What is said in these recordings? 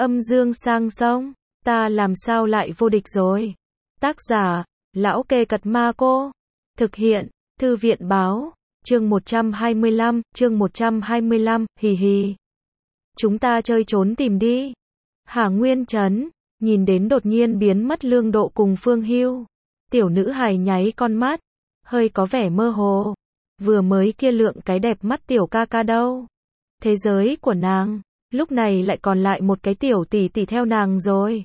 Âm dương sang sông, ta làm sao lại vô địch rồi. Tác giả, Lão Kê Cật Ma Cô. Thực hiện, Thư viện báo. Chương 125, hì hì. Chúng ta chơi trốn tìm đi. Hà Nguyên Trấn, nhìn đến đột nhiên biến mất Lương Độ cùng Phương Hưu. Tiểu nữ hài nháy con mắt, hơi có vẻ mơ hồ. Vừa mới kia lượng cái đẹp mắt tiểu ca ca đâu. Thế giới của nàng, lúc này lại còn lại một cái tiểu tỷ tỷ theo nàng rồi.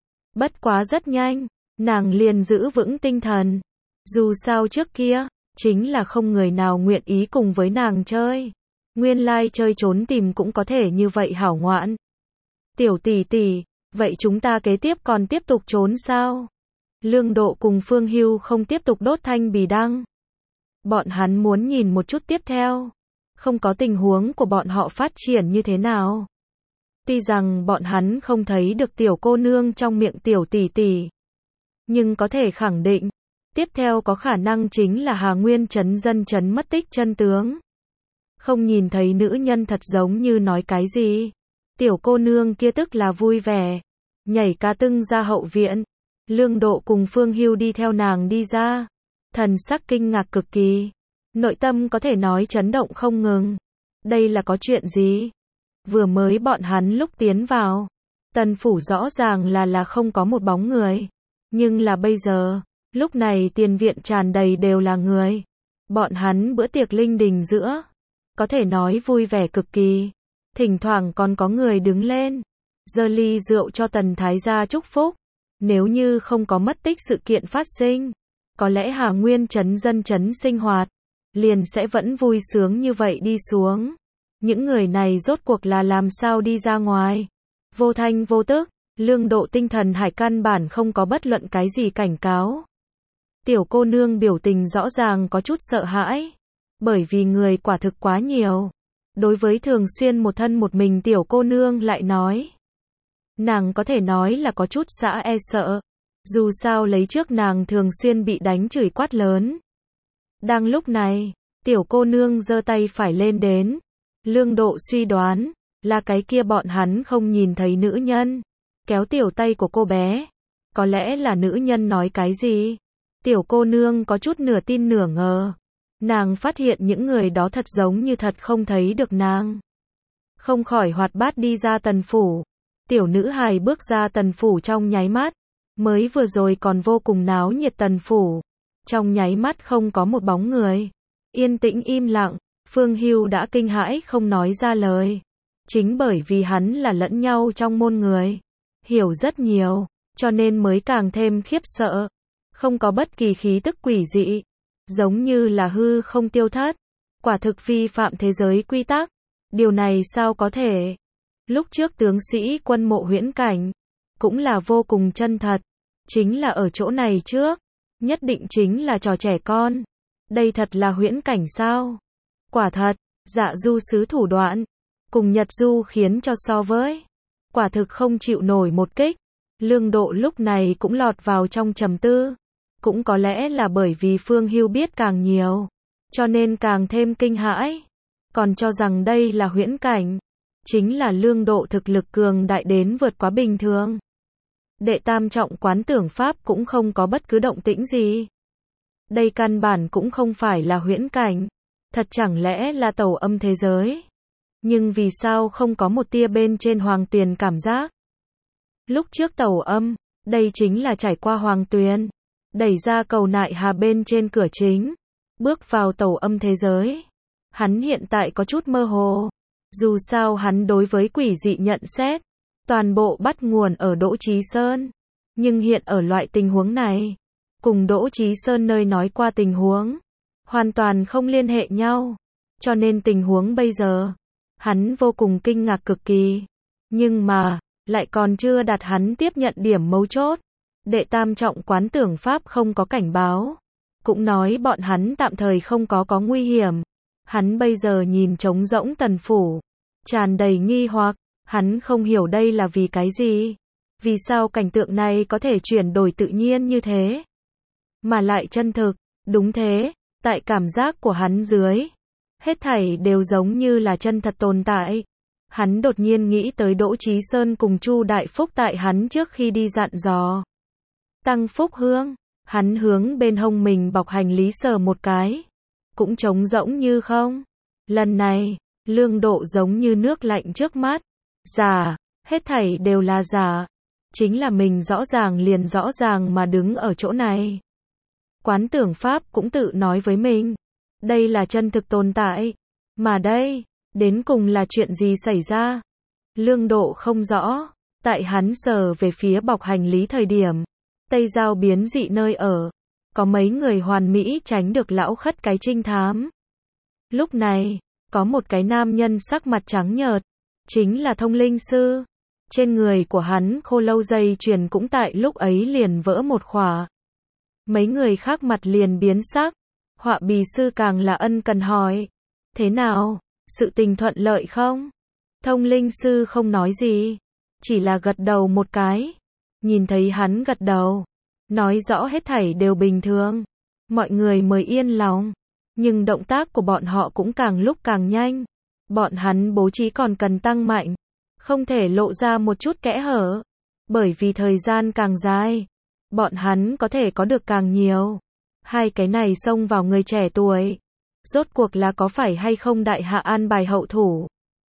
Bất quá rất nhanh, nàng liền giữ vững tinh thần. Dù sao trước kia, chính là không người nào nguyện ý cùng với nàng chơi. Nguyên lai chơi trốn tìm cũng có thể như vậy hảo ngoạn. Tiểu tỷ tỷ, vậy chúng ta kế tiếp còn tiếp tục trốn sao? Lương Độ cùng Phương Hưu không tiếp tục đốt thanh bì đăng. Bọn hắn muốn nhìn một chút tiếp theo. Không có tình huống của bọn họ phát triển như thế nào. Tuy rằng bọn hắn không thấy được tiểu cô nương trong miệng tiểu tỷ tỷ. Nhưng có thể khẳng định, tiếp theo có khả năng chính là Hà Nguyên Trấn dân trấn mất tích chân tướng. Không nhìn thấy nữ nhân thật giống như nói cái gì. Tiểu cô nương kia tức là vui vẻ. Nhảy ca tưng ra hậu viện. Lương Độ cùng Phương Hưu đi theo nàng đi ra. Thần sắc kinh ngạc cực kỳ. Nội tâm có thể nói chấn động không ngừng. Đây là có chuyện gì? Vừa mới bọn hắn lúc tiến vào. Tần phủ rõ ràng là không có một bóng người. Nhưng là bây giờ, lúc này tiền viện tràn đầy đều là người. Bọn hắn bữa tiệc linh đình giữa. Có thể nói vui vẻ cực kỳ. Thỉnh thoảng còn có người đứng lên. Giơ ly rượu cho Tần Thái gia chúc phúc. Nếu như không có mất tích sự kiện phát sinh. Có lẽ Hà Nguyên Trấn dân trấn sinh hoạt. Liền sẽ vẫn vui sướng như vậy đi xuống. Những người này rốt cuộc là làm sao đi ra ngoài. Vô thanh vô tức. Lương Độ tinh thần hải căn bản không có bất luận cái gì cảnh cáo. Tiểu cô nương biểu tình rõ ràng có chút sợ hãi. Bởi vì người quả thực quá nhiều. Đối với thường xuyên một thân một mình tiểu cô nương lại nói. Nàng có thể nói là có chút e sợ. Dù sao lấy trước nàng thường xuyên bị đánh chửi quát lớn. Đang lúc này, tiểu cô nương giơ tay phải lên đến. Lương Độ suy đoán, là cái kia bọn hắn không nhìn thấy nữ nhân. Kéo tiểu tay của cô bé. Có lẽ là nữ nhân nói cái gì? Tiểu cô nương có chút nửa tin nửa ngờ. Nàng phát hiện những người đó thật giống như thật không thấy được nàng. Không khỏi hoạt bát đi ra tần phủ. Tiểu nữ hài bước ra tần phủ trong nháy mắt. Mới vừa rồi còn vô cùng náo nhiệt tần phủ. Trong nháy mắt không có một bóng người. Yên tĩnh im lặng. Phương Hưu đã kinh hãi không nói ra lời. Chính bởi vì hắn là lẫn nhau trong môn người. Hiểu rất nhiều. Cho nên mới càng thêm khiếp sợ. Không có bất kỳ khí tức quỷ dị. Giống như là hư không tiêu thất. Quả thực vi phạm thế giới quy tắc. Điều này sao có thể? Lúc trước tướng sĩ quân mộ huyễn cảnh. Cũng là vô cùng chân thật. Chính là ở chỗ này trước. Nhất định chính là trò trẻ con. Đây thật là huyễn cảnh sao? Quả thật, Dạ Du sứ thủ đoạn. Cùng Nhật Du khiến cho so với. Quả thực không chịu nổi một kích. Lương Độ lúc này cũng lọt vào trong trầm tư. Cũng có lẽ là bởi vì Phương Hưu biết càng nhiều. Cho nên càng thêm kinh hãi. Còn cho rằng đây là huyễn cảnh. Chính là Lương Độ thực lực cường đại đến vượt quá bình thường. Đệ tam trọng quán tưởng pháp cũng không có bất cứ động tĩnh gì. Đây căn bản cũng không phải là huyễn cảnh. Thật chẳng lẽ là tẩu âm thế giới? Nhưng vì sao không có một tia bên trên hoàng tuyền cảm giác? Lúc trước tẩu âm, đây chính là trải qua hoàng tuyền. Đẩy ra cầu nại hà bên trên cửa chính. Bước vào tẩu âm thế giới. Hắn hiện tại có chút mơ hồ. Dù sao hắn đối với quỷ dị nhận xét. Toàn bộ bắt nguồn ở Đỗ Chí Sơn. Nhưng hiện ở loại tình huống này. Cùng Đỗ Chí Sơn nơi nói qua tình huống. Hoàn toàn không liên hệ nhau. Cho nên tình huống bây giờ. Hắn vô cùng kinh ngạc cực kỳ. Nhưng mà, lại còn chưa đạt hắn tiếp nhận điểm mấu chốt. Đệ tam trọng quán tưởng pháp không có cảnh báo. Cũng nói bọn hắn tạm thời không có nguy hiểm. Hắn bây giờ nhìn trống rỗng tần phủ. Tràn đầy nghi hoặc. Hắn không hiểu đây là vì cái gì. Vì sao cảnh tượng này có thể chuyển đổi tự nhiên như thế. Mà lại chân thực. Đúng thế. Tại cảm giác của hắn dưới. Hết thảy đều giống như là chân thật tồn tại. Hắn đột nhiên nghĩ tới Đỗ Chí Sơn cùng Chu Đại Phúc tại hắn trước khi đi dặn dò. Tăng Phúc Hương, hắn hướng bên hông mình bọc hành lý sờ một cái. Cũng trống rỗng như không. Lần này, Lương Độ giống như nước lạnh trước mắt. Giả, hết thảy đều là giả. Chính là mình rõ ràng mà đứng ở chỗ này. Quán tưởng Pháp cũng tự nói với mình. Đây là chân thực tồn tại. Mà đây, đến cùng là chuyện gì xảy ra? Lương Độ không rõ. Tại hắn sờ về phía bọc hành lý thời điểm. Tây Giao biến dị nơi ở. Có mấy người hoàn mỹ tránh được lão khất cái trinh thám. Lúc này, có một cái nam nhân sắc mặt trắng nhợt. Chính là Thông Linh Sư. Trên người của hắn khô lâu dây chuyền cũng tại lúc ấy liền vỡ một khỏa. Mấy người khác mặt liền biến sắc. Họa bì sư càng là ân cần hỏi. Thế nào? Sự tình thuận lợi không? Thông Linh Sư không nói gì. Chỉ là gật đầu một cái. Nhìn thấy hắn gật đầu. Nói rõ hết thảy đều bình thường. Mọi người mới yên lòng. Nhưng động tác của bọn họ cũng càng lúc càng nhanh. Bọn hắn bố trí còn cần tăng mạnh. Không thể lộ ra một chút kẽ hở. Bởi vì thời gian càng dài. Bọn hắn có thể có được càng nhiều. Hai cái này xông vào người trẻ tuổi. Rốt cuộc là có phải hay không đại hạ an bài hậu thủ.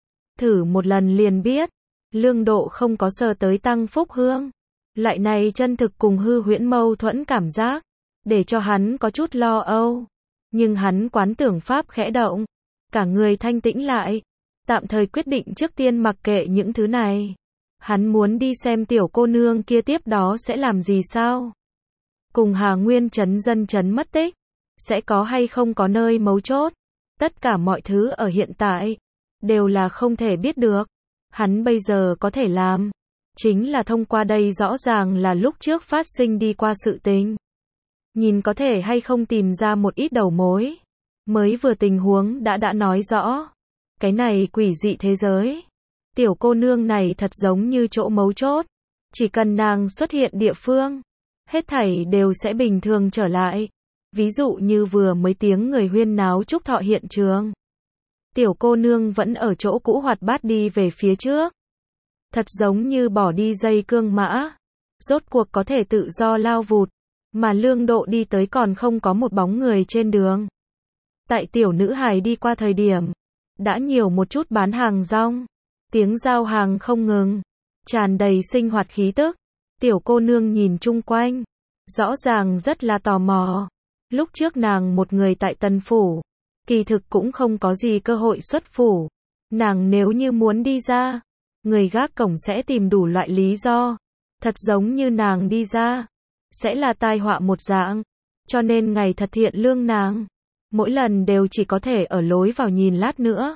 Thử một lần liền biết. Lương Độ không có sờ tới Tăng Phúc Hương. Lại này chân thực cùng hư huyễn mâu thuẫn cảm giác. Để cho hắn có chút lo âu. Nhưng hắn quán tưởng Pháp khẽ động. Cả người thanh tĩnh lại. Tạm thời quyết định trước tiên mặc kệ những thứ này. Hắn muốn đi xem tiểu cô nương kia tiếp đó sẽ làm gì sao? Cùng Hà Nguyên Trấn dân chấn mất tích. Sẽ có hay không có nơi mấu chốt. Tất cả mọi thứ ở hiện tại. Đều là không thể biết được. Hắn bây giờ có thể làm. Chính là thông qua đây rõ ràng là lúc trước phát sinh đi qua sự tình. Nhìn có thể hay không tìm ra một ít đầu mối. Mới vừa tình huống đã nói rõ. Cái này quỷ dị thế giới. Tiểu cô nương này thật giống như chỗ mấu chốt. Chỉ cần nàng xuất hiện địa phương. Hết thảy đều sẽ bình thường trở lại. Ví dụ như vừa mới tiếng người huyên náo chúc thọ hiện trường. Tiểu cô nương vẫn ở chỗ cũ hoạt bát đi về phía trước. Thật giống như bỏ đi dây cương mã. Rốt cuộc có thể tự do lao vụt. Mà Lương Độ đi tới còn không có một bóng người trên đường. Tại tiểu nữ hài đi qua thời điểm. Đã nhiều một chút bán hàng rong. Tiếng giao hàng không ngừng. Tràn đầy sinh hoạt khí tức. Tiểu cô nương nhìn chung quanh. Rõ ràng rất là tò mò. Lúc trước nàng một người tại Tân Phủ. Kỳ thực cũng không có gì cơ hội xuất phủ. Nàng nếu như muốn đi ra. Người gác cổng sẽ tìm đủ loại lý do. Thật giống như nàng đi ra. Sẽ là tai họa một dạng. Cho nên ngày thật thiện lương nàng. Mỗi lần đều chỉ có thể ở lối vào nhìn lát nữa.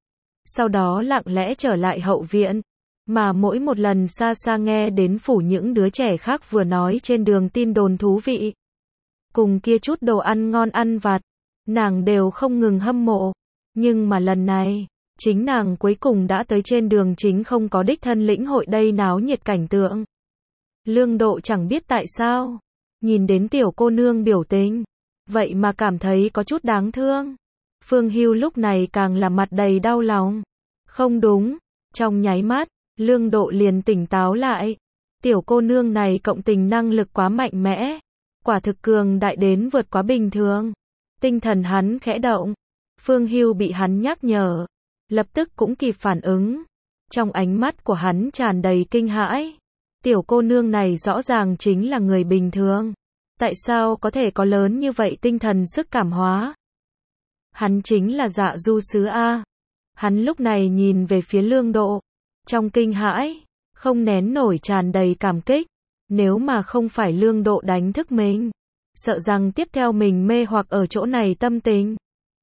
Sau đó lặng lẽ trở lại hậu viện. Mà mỗi một lần xa xa nghe đến phủ những đứa trẻ khác vừa nói trên đường tin đồn thú vị. Cùng kia chút đồ ăn ngon ăn vặt. Nàng đều không ngừng hâm mộ. Nhưng mà lần này, chính nàng cuối cùng đã tới trên đường chính không có đích thân lĩnh hội đây náo nhiệt cảnh tượng. Lương Độ chẳng biết tại sao. Nhìn đến tiểu cô nương biểu tình. Vậy mà cảm thấy có chút đáng thương. Phương Hưu lúc này càng là mặt đầy đau lòng. Không đúng. Trong nháy mắt, Lương Độ liền tỉnh táo lại. Tiểu cô nương này cộng tình năng lực quá mạnh mẽ. Quả thực cường đại đến vượt quá bình thường. Tinh thần hắn khẽ động. Phương Hưu bị hắn nhắc nhở. Lập tức cũng kịp phản ứng. Trong ánh mắt của hắn tràn đầy kinh hãi. Tiểu cô nương này rõ ràng chính là người bình thường. Tại sao có thể có lớn như vậy tinh thần sức cảm hóa? Hắn chính là Dạ Du Sứ A. Hắn lúc này nhìn về phía Lương Độ. Trong kinh hãi, không nén nổi tràn đầy cảm kích. Nếu mà không phải Lương Độ đánh thức mình, sợ rằng tiếp theo mình mê hoặc ở chỗ này tâm tình.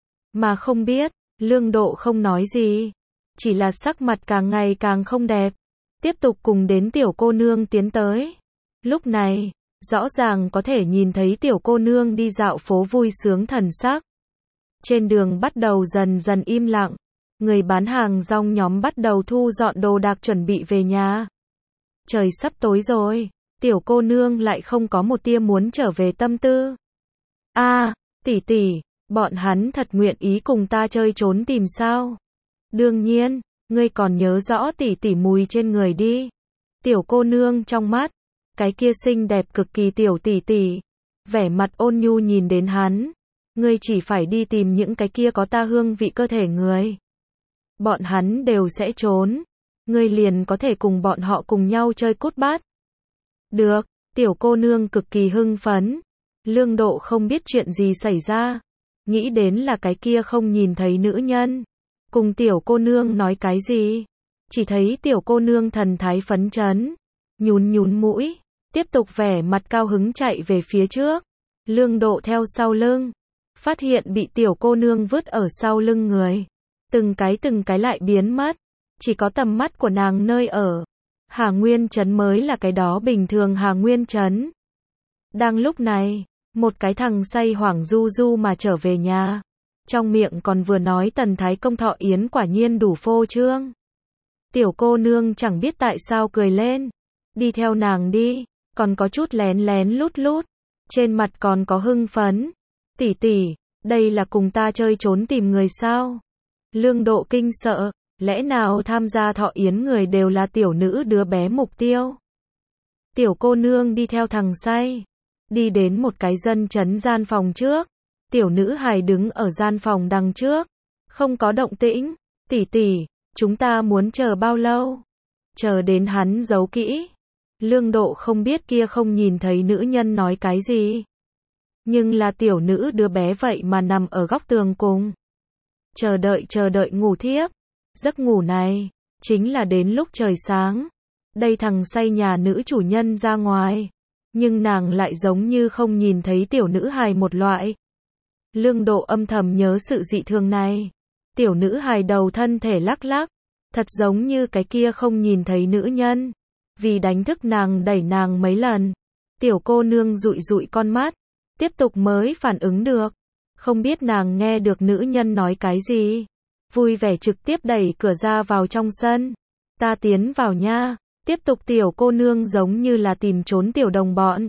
Mà không biết, Lương Độ không nói gì. Chỉ là sắc mặt càng ngày càng không đẹp. Tiếp tục cùng đến tiểu cô nương tiến tới. Lúc này, rõ ràng có thể nhìn thấy tiểu cô nương đi dạo phố vui sướng thần sắc. Trên đường bắt đầu dần dần im lặng. Người bán hàng rong nhóm bắt đầu thu dọn đồ đạc chuẩn bị về nhà. Trời sắp tối rồi. Tiểu cô nương lại không có một tia muốn trở về tâm tư. Tỷ tỷ, bọn hắn thật nguyện ý cùng ta chơi trốn tìm sao? Đương nhiên, Ngươi còn nhớ rõ tỷ tỷ mùi trên người đi. Tiểu cô nương trong mắt, cái kia xinh đẹp cực kỳ tiểu tỷ tỷ, vẻ mặt ôn nhu nhìn đến hắn. Ngươi chỉ phải đi tìm những cái kia có ta hương vị cơ thể người. Bọn hắn đều sẽ trốn. Ngươi liền có thể cùng bọn họ cùng nhau chơi cút bát. Được, tiểu cô nương cực kỳ hưng phấn. Lương Độ không biết chuyện gì xảy ra. Nghĩ đến là cái kia không nhìn thấy nữ nhân. Cùng tiểu cô nương nói cái gì? Chỉ thấy tiểu cô nương thần thái phấn chấn. Nhún nhún mũi. Tiếp tục vẻ mặt cao hứng chạy về phía trước. Lương Độ theo sau lưng. Phát hiện bị tiểu cô nương vứt ở sau lưng người. Từng cái lại biến mất. Chỉ có tầm mắt của nàng nơi ở. Hà Nguyên Trấn mới là cái đó bình thường Hà Nguyên Trấn. Đang lúc này, một cái thằng say hoảng du du mà trở về nhà. Trong miệng còn vừa nói Tần Thái Công thọ yến quả nhiên đủ phô trương. Tiểu cô nương chẳng biết tại sao cười lên. Đi theo nàng đi, còn có chút lén lén lút lút. Trên mặt còn có hưng phấn. Tỷ tỷ, đây là cùng ta chơi trốn tìm người sao? Lương Độ kinh sợ, lẽ nào tham gia thọ yến người đều là tiểu nữ đứa bé mục tiêu? Tiểu cô nương đi theo thằng say, đi đến một cái dân trấn gian phòng trước. Tiểu nữ hài đứng ở gian phòng đằng trước, không có động tĩnh. Tỷ tỷ, chúng ta muốn chờ bao lâu? Chờ đến hắn giấu kỹ. Lương Độ không biết kia không nhìn thấy nữ nhân nói cái gì. Nhưng là tiểu nữ đứa bé vậy mà nằm ở góc tường cùng. Chờ đợi ngủ thiếp. Giấc ngủ này, chính là đến lúc trời sáng. Đây thằng say nhà nữ chủ nhân ra ngoài. Nhưng nàng lại giống như không nhìn thấy tiểu nữ hài một loại. Lương Độ âm thầm nhớ sự dị thường này. Tiểu nữ hài đầu thân thể lắc lắc. Thật giống như cái kia không nhìn thấy nữ nhân. Vì đánh thức nàng đẩy nàng mấy lần. Tiểu cô nương dụi dụi con mắt. Tiếp tục mới phản ứng được. Không biết nàng nghe được nữ nhân nói cái gì. Vui vẻ trực tiếp đẩy cửa ra vào trong sân. Ta tiến vào nha. Tiếp tục tiểu cô nương giống như là tìm trốn tiểu đồng bọn.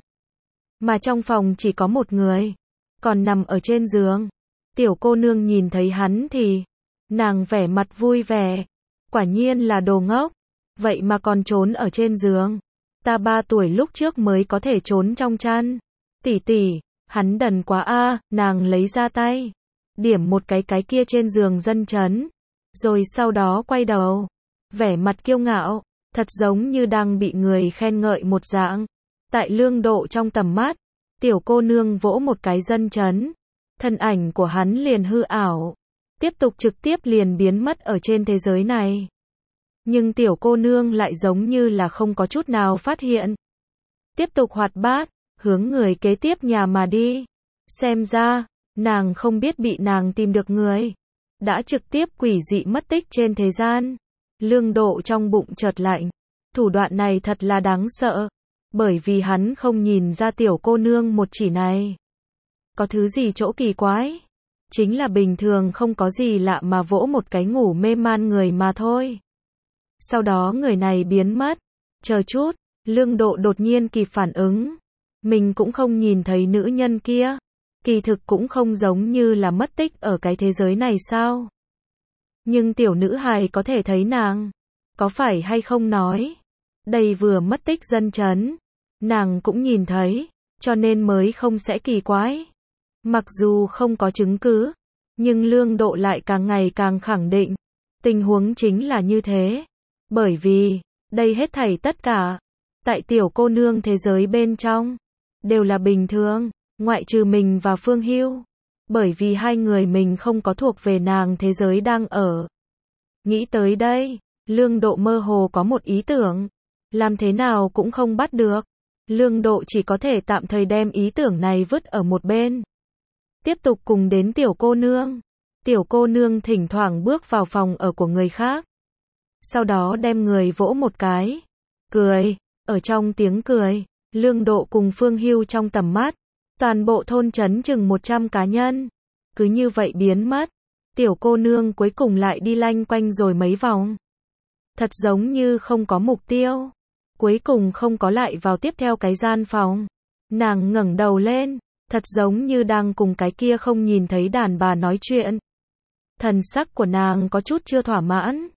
Mà trong phòng chỉ có một người. Còn nằm ở trên giường. Tiểu cô nương nhìn thấy hắn thì. Nàng vẻ mặt vui vẻ. Quả nhiên là đồ ngốc. Vậy mà còn trốn ở trên giường. Ta 3 tuổi lúc trước mới có thể trốn trong chăn. Tỷ tỷ, hắn đần quá a. Nàng lấy ra tay. Điểm một cái kia trên giường dân trấn. Rồi sau đó quay đầu. Vẻ mặt kiêu ngạo. Thật giống như đang bị người khen ngợi một dạng. Tại Lương Độ trong tầm mắt. Tiểu cô nương vỗ một cái dân trấn. Thân ảnh của hắn liền hư ảo. Tiếp tục trực tiếp liền biến mất ở trên thế giới này. Nhưng tiểu cô nương lại giống như là không có chút nào phát hiện. Tiếp tục hoạt bát, hướng người kế tiếp nhà mà đi. Xem ra, nàng không biết bị nàng tìm được người. Đã trực tiếp quỷ dị mất tích trên thế gian. Lương Độ trong bụng chợt lạnh. Thủ đoạn này thật là đáng sợ. Bởi vì hắn không nhìn ra tiểu cô nương một chỉ này. Có thứ gì chỗ kỳ quái? Chính là bình thường không có gì lạ mà vỗ một cái ngủ mê man người mà thôi. Sau đó người này biến mất. Chờ chút, Lương Độ đột nhiên kịp phản ứng. Mình cũng không nhìn thấy nữ nhân kia. Kỳ thực cũng không giống như là mất tích ở cái thế giới này sao? Nhưng tiểu nữ hài có thể thấy nàng. Có phải hay không nói? Đây vừa mất tích dân trấn. Nàng cũng nhìn thấy. Cho nên mới không sẽ kỳ quái. Mặc dù không có chứng cứ. Nhưng Lương Độ lại càng ngày càng khẳng định. Tình huống chính là như thế. Bởi vì, đây hết thảy tất cả. Tại tiểu cô nương thế giới bên trong. Đều là bình thường. Ngoại trừ mình và Phương Hưu. Bởi vì hai người mình không có thuộc về nàng thế giới đang ở. Nghĩ tới đây, Lương Độ mơ hồ có một ý tưởng. Làm thế nào cũng không bắt được. Lương Độ chỉ có thể tạm thời đem ý tưởng này vứt ở một bên. Tiếp tục cùng đến tiểu cô nương. Tiểu cô nương thỉnh thoảng bước vào phòng ở của người khác. Sau đó đem người vỗ một cái. Cười. Ở trong tiếng cười, Lương Độ cùng Phương Hưu trong tầm mắt. Toàn bộ thôn trấn chừng 100 cá nhân. Cứ như vậy biến mất. Tiểu cô nương cuối cùng lại đi lanh quanh rồi mấy vòng. Thật giống như không có mục tiêu. Cuối cùng không có lại vào tiếp theo cái gian phòng. Nàng ngẩng đầu lên. Thật giống như đang cùng cái kia không nhìn thấy đàn bà nói chuyện. Thần sắc của nàng có chút chưa thỏa mãn.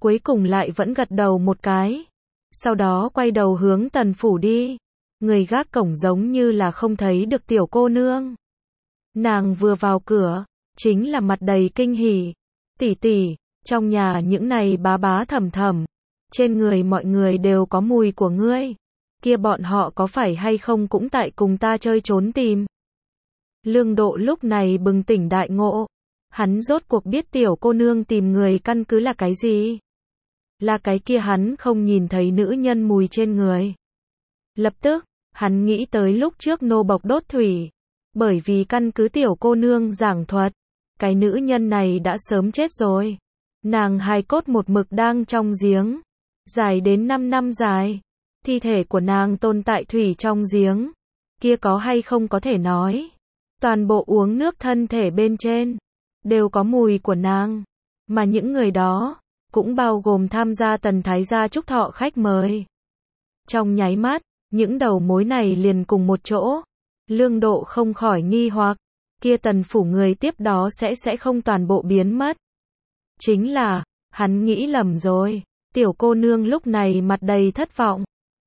cuối cùng lại vẫn gật đầu một cái. Sau đó quay đầu hướng Tần phủ đi. Người gác cổng giống như là không thấy được tiểu cô nương. Nàng vừa vào cửa, chính là mặt đầy kinh hỉ. Tỷ tỷ, trong nhà những này bá bá thầm thầm, trên người mọi người đều có mùi của ngươi. Kia bọn họ có phải hay không cũng tại cùng ta chơi trốn tìm. Lương Độ lúc này bừng tỉnh đại ngộ. Hắn rốt cuộc biết tiểu cô nương tìm người căn cứ là cái gì. Là cái kia hắn không nhìn thấy nữ nhân mùi trên người. Lập tức, hắn nghĩ tới lúc trước nô bộc đốt thủy. Bởi vì căn cứ tiểu cô nương giảng thuật, cái nữ nhân này đã sớm chết rồi. Nàng hài cốt một mực đang trong giếng, dài đến 5 năm dài. Thi thể của nàng tồn tại thủy trong giếng. Kia có hay không có thể nói. Toàn bộ uống nước thân thể bên trên đều có mùi của nàng. Mà những người đó cũng bao gồm tham gia Tần Thái gia chúc thọ khách mời. Trong nháy mắt, những đầu mối này liền cùng một chỗ. Lương Độ không khỏi nghi hoặc, kia Tần phủ người tiếp đó sẽ không toàn bộ biến mất. Chính là, hắn nghĩ lầm rồi. Tiểu cô nương lúc này mặt đầy thất vọng.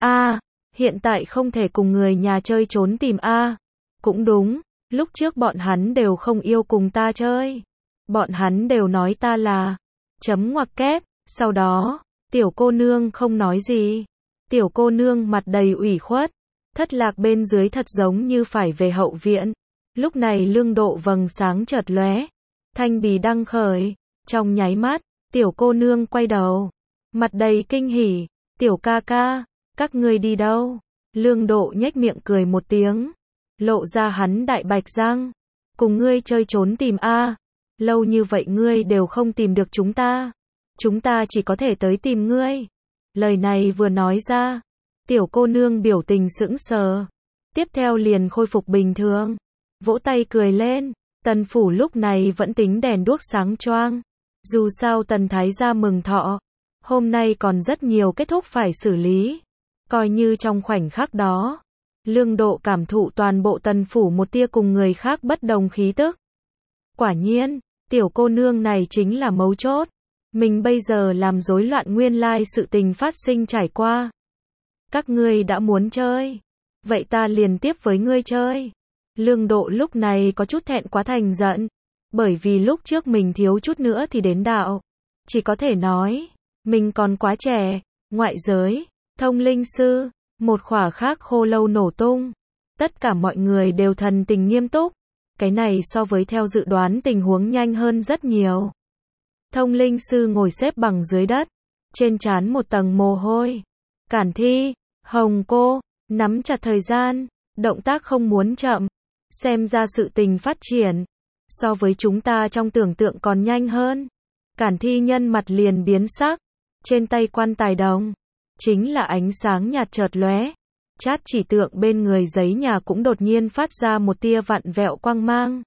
Hiện tại không thể cùng người nhà chơi trốn tìm Cũng đúng, lúc trước bọn hắn đều không yêu cùng ta chơi. Bọn hắn đều nói ta là chấm ngoặc kép. Sau đó, tiểu cô nương không nói gì. Tiểu cô nương mặt đầy ủy khuất. Thất lạc bên dưới thật giống như phải về hậu viện. Lúc này Lương Độ vầng sáng chợt lóe. Thanh bì đăng khởi. Trong nháy mắt, tiểu cô nương quay đầu. Mặt đầy kinh hỉ. Tiểu ca ca, các ngươi đi đâu? Lương Độ nhếch miệng cười một tiếng. Lộ ra hắn đại bạch răng. Cùng ngươi chơi trốn tìm Lâu như vậy ngươi đều không tìm được chúng ta. Chúng ta chỉ có thể tới tìm ngươi. Lời này vừa nói ra, tiểu cô nương biểu tình sững sờ. Tiếp theo liền khôi phục bình thường. Vỗ tay cười lên. Tần phủ lúc này vẫn tính đèn đuốc sáng choang. Dù sao Tần Thái gia mừng thọ. Hôm nay còn rất nhiều kết thúc phải xử lý. Coi như trong khoảnh khắc đó, Lương Độ cảm thụ toàn bộ Tần phủ một tia cùng người khác bất đồng khí tức. Quả nhiên, tiểu cô nương này chính là mấu chốt. Mình bây giờ làm rối loạn nguyên lai sự tình phát sinh trải qua. Các ngươi đã muốn chơi, vậy ta liền tiếp với ngươi chơi. Lương Độ lúc này có chút thẹn quá thành giận, bởi vì lúc trước mình thiếu chút nữa thì đến đạo. Chỉ có thể nói, mình còn quá trẻ. Ngoại giới, thông linh sư, một khỏa khác khô lâu nổ tung. Tất cả mọi người đều thần tình nghiêm túc. Cái này so với theo dự đoán tình huống nhanh hơn rất nhiều. Thông linh sư ngồi xếp bằng dưới đất, trên trán một tầng mồ hôi. Cản Thi, Hồng cô, nắm chặt thời gian, động tác không muốn chậm. Xem ra sự tình phát triển, so với chúng ta trong tưởng tượng còn nhanh hơn. Cản Thi nhân mặt liền biến sắc, trên tay quan tài đồng, chính là ánh sáng nhạt chợt lóe. Chát chỉ tượng bên người giấy nhà cũng đột nhiên phát ra một tia vặn vẹo quang mang.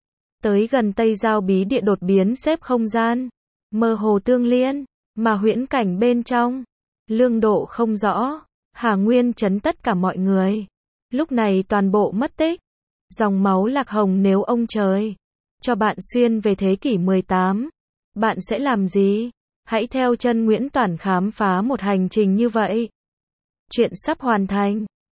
Tới gần Tây Giao bí địa đột biến xếp không gian, mơ hồ tương liên, mà huyễn cảnh bên trong, Lương Độ không rõ. Hà Nguyên trấn tất cả mọi người, lúc này toàn bộ mất tích. Dòng máu Lạc Hồng, nếu ông trời cho bạn xuyên về thế kỷ 18, bạn sẽ làm gì? Hãy theo chân Nguyễn Toản khám phá một hành trình như vậy. Chuyện sắp hoàn thành.